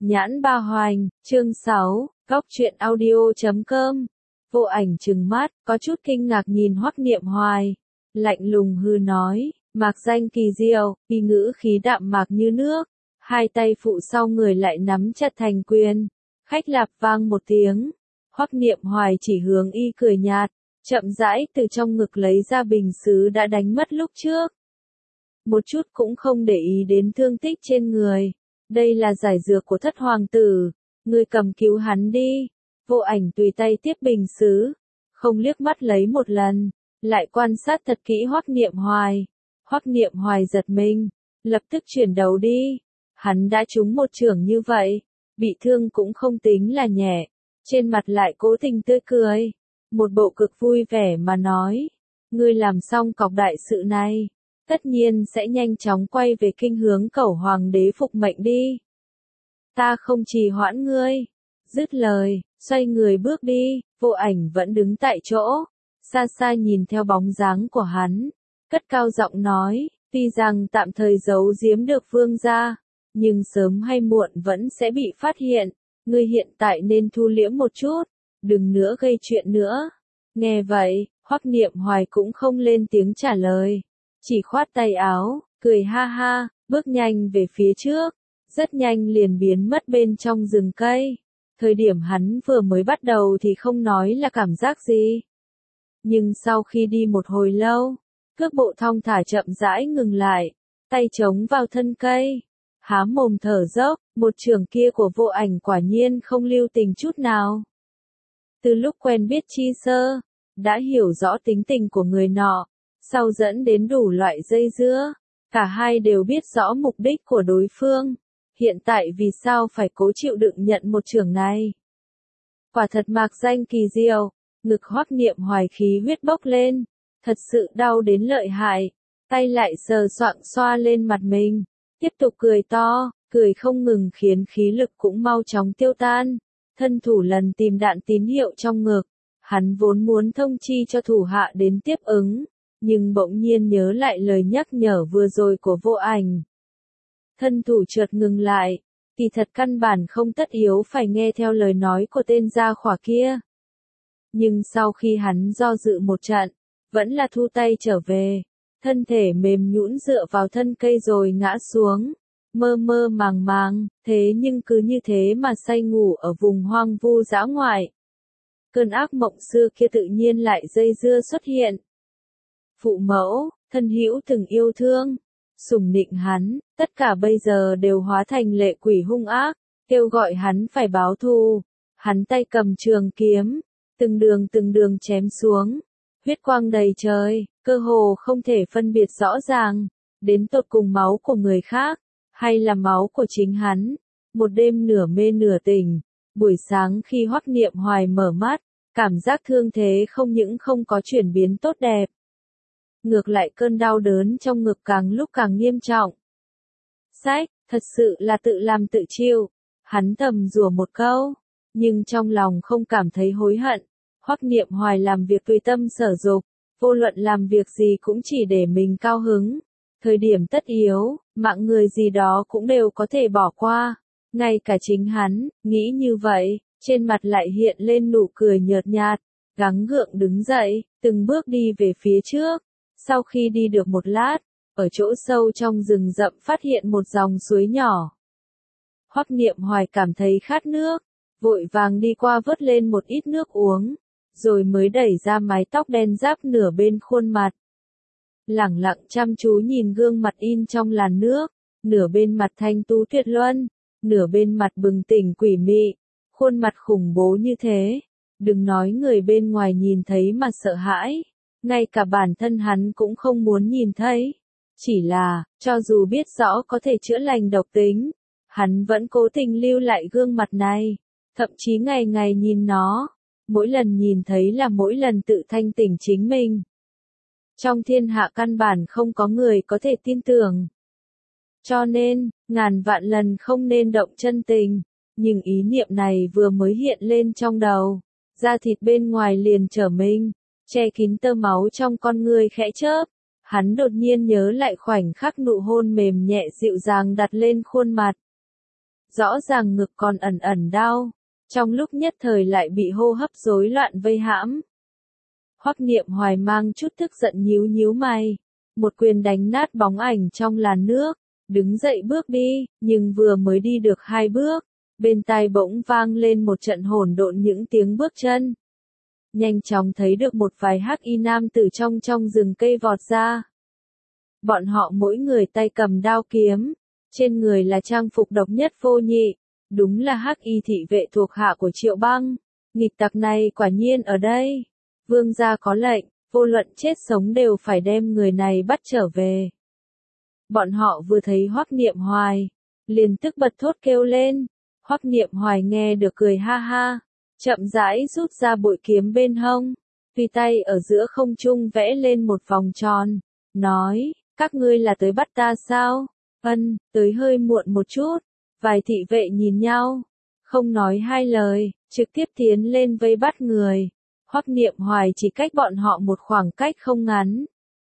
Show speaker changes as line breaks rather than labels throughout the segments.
Nhãn Ba Hoành, chương 6, Góc truyện audio.com. Vô Ảnh trừng mắt, có chút kinh ngạc nhìn Hoắc Niệm Hoài, lạnh lùng hừ nói, mạc danh kỳ diệu, y ngữ khí đạm mạc như nước, hai tay phụ sau người lại nắm chặt thành quyền. Khách lạp vang một tiếng, Hoắc Niệm Hoài chỉ hướng y cười nhạt, chậm rãi từ trong ngực lấy ra bình sứ đã đánh mất lúc trước. Một chút cũng không để ý đến thương tích trên người. Đây là giải dược của Thất hoàng tử, ngươi cầm cứu hắn đi. Vô Ảnh tùy tay tiếp bình sứ, không liếc mắt lấy một lần, lại quan sát thật kỹ Hoắc Niệm Hoài. Hoắc Niệm Hoài giật mình, lập tức chuyển đầu đi. Hắn đã trúng một chưởng như vậy, bị thương cũng không tính là nhẹ, trên mặt lại cố tình tươi cười, một bộ cực vui vẻ mà nói, ngươi làm xong cọc đại sự này, tất nhiên sẽ nhanh chóng quay về kinh hướng Cẩu Hoàng đế phục mệnh đi. Ta không trì hoãn ngươi. Dứt lời, xoay người bước đi. Vô Ảnh vẫn đứng tại chỗ, xa xa nhìn theo bóng dáng của hắn, cất cao giọng nói, tuy rằng tạm thời giấu giếm được vương gia, nhưng sớm hay muộn vẫn sẽ bị phát hiện, ngươi hiện tại nên thu liễm một chút, đừng nữa gây chuyện nữa. Nghe vậy, Hoắc Niệm Hoài cũng không lên tiếng trả lời, chỉ khoát tay áo, cười ha ha, bước nhanh về phía trước, rất nhanh liền biến mất bên trong rừng cây. Thời điểm hắn vừa mới bắt đầu thì không nói là cảm giác gì. Nhưng sau khi đi một hồi lâu, cước bộ thong thả chậm rãi ngừng lại, tay chống vào thân cây, há mồm thở dốc, một chưởng kia của Vô Ảnh quả nhiên không lưu tình chút nào. Từ lúc quen biết chi sơ, đã hiểu rõ tính tình của người nọ, sau dẫn đến đủ loại dây dưa, cả hai đều biết rõ mục đích của đối phương. Hiện tại vì sao phải cố chịu đựng nhận một chưởng này? Quả thật mạc danh kỳ diệu, ngực Hoắc Niệm Hoài khí huyết bốc lên, thật sự đau đến lợi hại, tay lại sờ soạng xoa lên mặt mình, tiếp tục cười to, cười không ngừng khiến khí lực cũng mau chóng tiêu tan, thân thủ lần tìm đạn tín hiệu trong ngực, hắn vốn muốn thông chi cho thủ hạ đến tiếp ứng, nhưng bỗng nhiên nhớ lại lời nhắc nhở vừa rồi của Vô Ảnh. Thân thủ chợt ngừng lại, kỳ thật căn bản không tất yếu phải nghe theo lời nói của tên gia khỏa kia. Nhưng sau khi hắn do dự một trận, vẫn là thu tay trở về, thân thể mềm nhũn dựa vào thân cây rồi ngã xuống, mơ mơ màng màng, thế nhưng cứ như thế mà say ngủ ở vùng hoang vu dã ngoại. Cơn ác mộng xưa kia tự nhiên lại dây dưa xuất hiện. Phụ mẫu, thân hữu từng yêu thương, sủng nịnh hắn, tất cả bây giờ đều hóa thành lệ quỷ hung ác, kêu gọi hắn phải báo thù. Hắn tay cầm trường kiếm, từng đường chém xuống, huyết quang đầy trời, cơ hồ không thể phân biệt rõ ràng, đến tột cùng máu của người khác, hay là máu của chính hắn. Một đêm nửa mê nửa tỉnh, buổi sáng khi Hoắc Niệm Hoài mở mắt, cảm giác thương thế không những không có chuyển biến tốt đẹp, ngược lại cơn đau đớn trong ngực càng lúc càng nghiêm trọng. Sách, thật sự là tự làm tự chịu, hắn thầm rủa một câu, nhưng trong lòng không cảm thấy hối hận. Hoắc Niệm Hoài làm việc tùy tâm sở dục, vô luận làm việc gì cũng chỉ để mình cao hứng. Thời điểm tất yếu, mạng người gì đó cũng đều có thể bỏ qua. Ngay cả chính hắn, nghĩ như vậy, trên mặt lại hiện lên nụ cười nhợt nhạt, gắng gượng đứng dậy, từng bước đi về phía trước. Sau khi đi được một lát, ở chỗ sâu trong rừng rậm phát hiện một dòng suối nhỏ. Hoắc Niệm Hoài cảm thấy khát nước, vội vàng đi qua vớt lên một ít nước uống, rồi mới đẩy ra mái tóc đen ráp nửa bên khuôn mặt. Lẳng lặng chăm chú nhìn gương mặt in trong làn nước, nửa bên mặt thanh tú tuyệt luân, nửa bên mặt bừng tỉnh quỷ mị, khuôn mặt khủng bố như thế, đừng nói người bên ngoài nhìn thấy mà sợ hãi. Ngay cả bản thân hắn cũng không muốn nhìn thấy. Chỉ là, cho dù biết rõ có thể chữa lành độc tính, hắn vẫn cố tình lưu lại gương mặt này, thậm chí ngày ngày nhìn nó, mỗi lần nhìn thấy là mỗi lần tự thanh tỉnh chính mình. Trong thiên hạ căn bản không có người có thể tin tưởng. Cho nên, ngàn vạn lần không nên động chân tình, nhưng ý niệm này vừa mới hiện lên trong đầu, da thịt bên ngoài liền trở mình. Che kín tơ máu trong con người khẽ chớp, hắn đột nhiên nhớ lại khoảnh khắc nụ hôn mềm nhẹ dịu dàng đặt lên khuôn mặt. rõ ràng ngực còn ẩn ẩn đau, trong lúc nhất thời lại bị hô hấp rối loạn vây hãm. Hoắc Niệm Hoài mang chút tức giận nhíu nhíu mày, một quyền đánh nát bóng ảnh trong làn nước, đứng dậy bước đi, nhưng vừa mới đi được 2 bước, bên tai bỗng vang lên một trận hỗn độn những tiếng bước chân. Nhanh chóng thấy được một vài hắc y nam từ trong rừng cây vọt ra. Bọn họ mỗi người tay cầm đao kiếm, trên người là trang phục độc nhất vô nhị, đúng là hắc y thị vệ thuộc hạ của Triệu Băng. Nghịch tặc này quả nhiên ở đây. Vương gia có lệnh, vô luận chết sống đều phải đem người này bắt trở về. Bọn họ vừa thấy Hoắc Niệm Hoài, liền tức bật thốt kêu lên. Hoắc Niệm Hoài nghe được cười ha ha, chậm rãi rút ra bội kiếm bên hông, tùy tay ở giữa không trung vẽ lên một vòng tròn, nói, các ngươi là tới bắt ta sao? Ân, tới hơi muộn một chút. Vài thị vệ nhìn nhau, không nói hai lời, trực tiếp tiến lên vây bắt người. Hoắc Niệm Hoài chỉ cách bọn họ một khoảng cách không ngắn.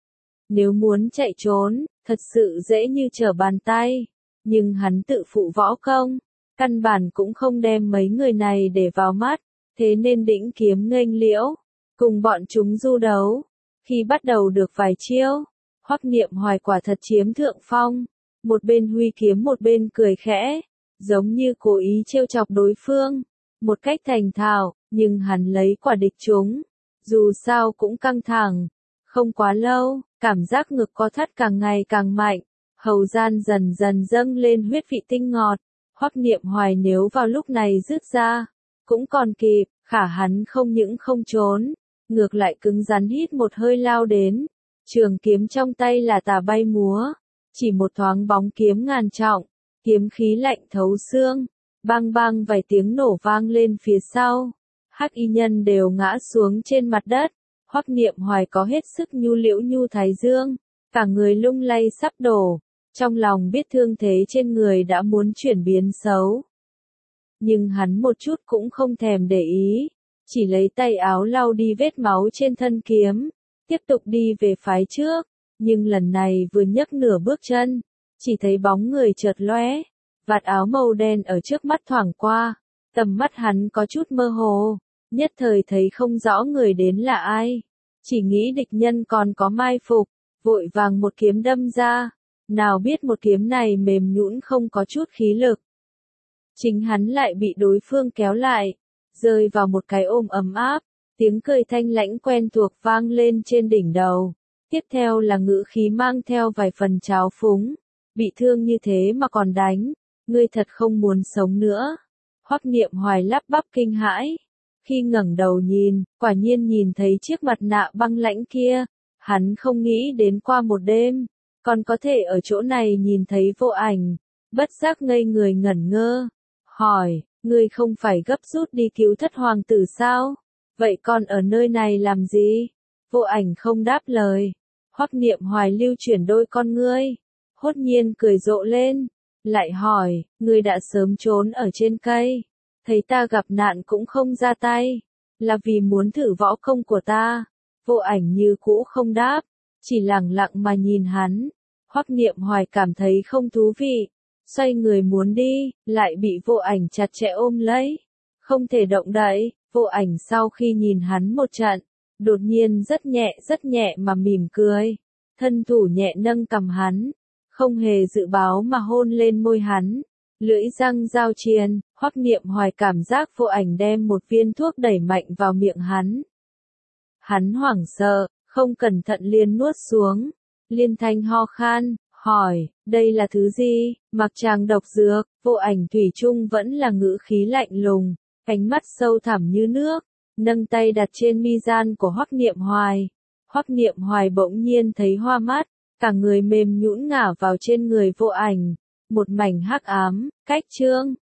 Nếu muốn chạy trốn, thật sự dễ như trở bàn tay, nhưng hắn tự phụ võ công, căn bản cũng không đem mấy người này để vào mắt, thế nên đĩnh kiếm nghênh liễu, cùng bọn chúng du đấu. Khi bắt đầu được vài chiêu, Hoắc Niệm Hoài quả thật chiếm thượng phong, một bên huy kiếm một bên cười khẽ, giống như cố ý trêu chọc đối phương, một cách thành thạo, nhưng hắn lấy quả địch chúng, dù sao cũng căng thẳng. Không quá lâu, cảm giác ngực co thắt càng ngày càng mạnh, hầu gian dần dần dâng lên huyết vị tinh ngọt. Hoắc Niệm Hoài nếu vào lúc này rứt ra, cũng còn kịp, khả hắn không những không trốn, ngược lại cứng rắn hít một hơi lao đến, trường kiếm trong tay là tà bay múa, chỉ một thoáng bóng kiếm ngàn trọng, kiếm khí lạnh thấu xương, bang bang vài tiếng nổ vang lên phía sau, hắc y nhân đều ngã xuống trên mặt đất. Hoắc Niệm Hoài có hết sức nhu liễu nhu thái dương, cả người lung lay sắp đổ, trong lòng biết thương thế trên người đã muốn chuyển biến xấu. Nhưng hắn một chút cũng không thèm để ý, chỉ lấy tay áo lau đi vết máu trên thân kiếm, tiếp tục đi về phái trước, nhưng lần này vừa nhấc nửa bước chân, chỉ thấy bóng người chợt lóe, vạt áo màu đen ở trước mắt thoảng qua, tầm mắt hắn có chút mơ hồ. Nhất thời thấy không rõ người đến là ai, chỉ nghĩ địch nhân còn có mai phục, vội vàng một kiếm đâm ra, nào biết một kiếm này mềm nhũn không có chút khí lực. Chính hắn lại bị đối phương kéo lại, rơi vào một cái ôm ấm áp, tiếng cười thanh lãnh quen thuộc vang lên trên đỉnh đầu, tiếp theo là ngữ khí mang theo vài phần trào phúng, bị thương như thế mà còn đánh, ngươi thật không muốn sống nữa. Hoắc Niệm Hoài lắp bắp kinh hãi. Khi ngẩng đầu nhìn, quả nhiên nhìn thấy chiếc mặt nạ băng lãnh kia, hắn không nghĩ đến qua một đêm, còn có thể ở chỗ này nhìn thấy Vô Ảnh, bất giác ngây người ngẩn ngơ, hỏi, ngươi không phải gấp rút đi cứu thất hoàng tử sao? Vậy còn ở nơi này làm gì? Vô Ảnh không đáp lời. Hoắc Niệm Hoài lưu chuyển đôi con ngươi, hốt nhiên cười rộ lên, lại hỏi, ngươi đã sớm trốn ở trên cây, thấy ta gặp nạn cũng không ra tay, là vì muốn thử võ công của ta. Vô Ảnh như cũ không đáp, chỉ lẳng lặng mà nhìn hắn. Hoắc Niệm Hoài cảm thấy không thú vị, xoay người muốn đi, lại bị Vô Ảnh chặt chẽ ôm lấy, không thể động đậy. Vô Ảnh sau khi nhìn hắn một trận, đột nhiên rất nhẹ mà mỉm cười, thân thủ nhẹ nâng cằm hắn, không hề dự báo mà hôn lên môi hắn. Lưỡi răng giao triền, Hoắc Niệm Hoài cảm giác Vô Ảnh đem một viên thuốc đẩy mạnh vào miệng hắn. Hắn hoảng sợ, không cẩn thận liền nuốt xuống, liên thanh ho khan, hỏi, đây là thứ gì? Mặc tràng độc dược. Vô Ảnh thủy chung vẫn là ngữ khí lạnh lùng, ánh mắt sâu thẳm như nước, nâng tay đặt trên mi gian của Hoắc Niệm Hoài. Hoắc Niệm Hoài bỗng nhiên thấy hoa mắt, cả người mềm nhũn ngả vào trên người Vô Ảnh. Một mảnh hắc ám, cách chương.